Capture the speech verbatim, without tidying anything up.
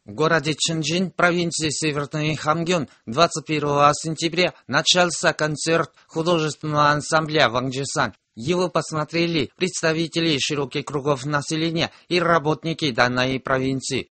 В городе Чжэнчжэнь, провинции Северный Хамгён, двадцать первого сентября начался концерт художественного ансамбля «Вангжисан». Его посмотрели представители широких кругов населения и работники данной провинции.